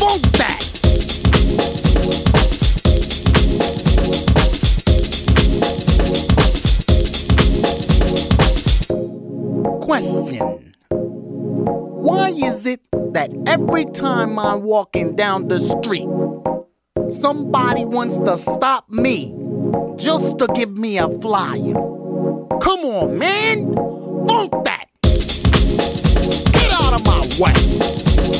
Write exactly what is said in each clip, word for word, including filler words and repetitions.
Funk that! Question. Why is it that every time I'm walking down the street, somebody wants to stop me just to give me a flyer? Come on, man! Funk that! Get out of my way!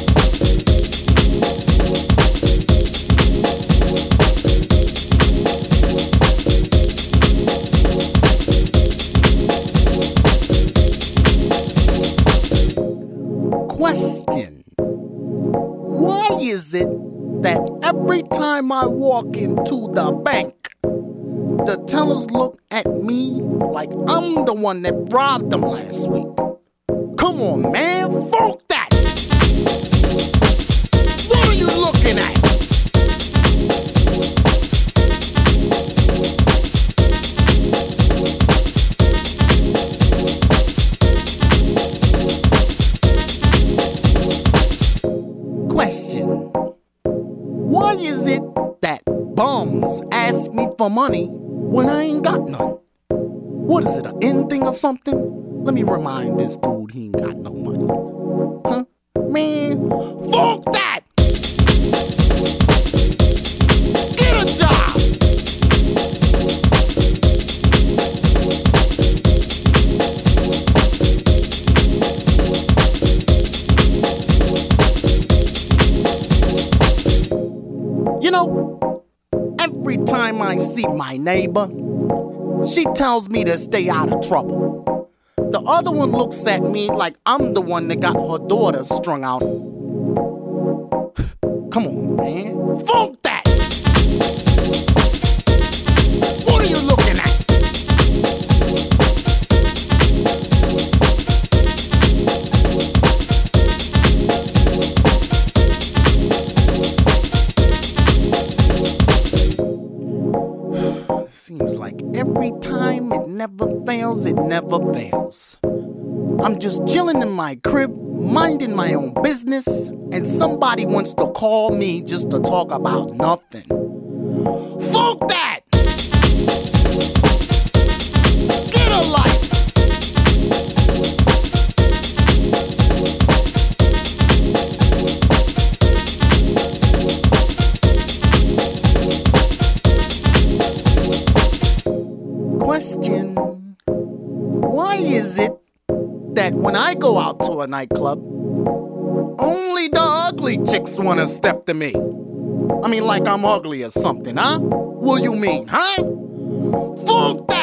Question. Why is it that every time I walk into the bank, the tellers look at me like I'm the one that robbed them last week? Come on, man, funk that! What are you looking at? Question. Why is it that bums ask me for money when I ain't got none? What is it, an end thing or something? Let me remind this dude he ain't got no money. Huh? Man, fuck that! Get a job! You know, every time I see my neighbor, she tells me to stay out of trouble. The other one looks at me like I'm the one that got her daughter strung out. Come on, man. Funk that! What are you looking at? Seems like every time it never fails, it never fails. I'm just chilling in my crib, minding my own business, and somebody wants to call me just to talk about nothing. Fuck that! Get a life! Question. Why is it that when I go out to a nightclub, only the ugly chicks want to step to me? I mean, like I'm ugly or something, huh? What do you mean, huh? Fuck that!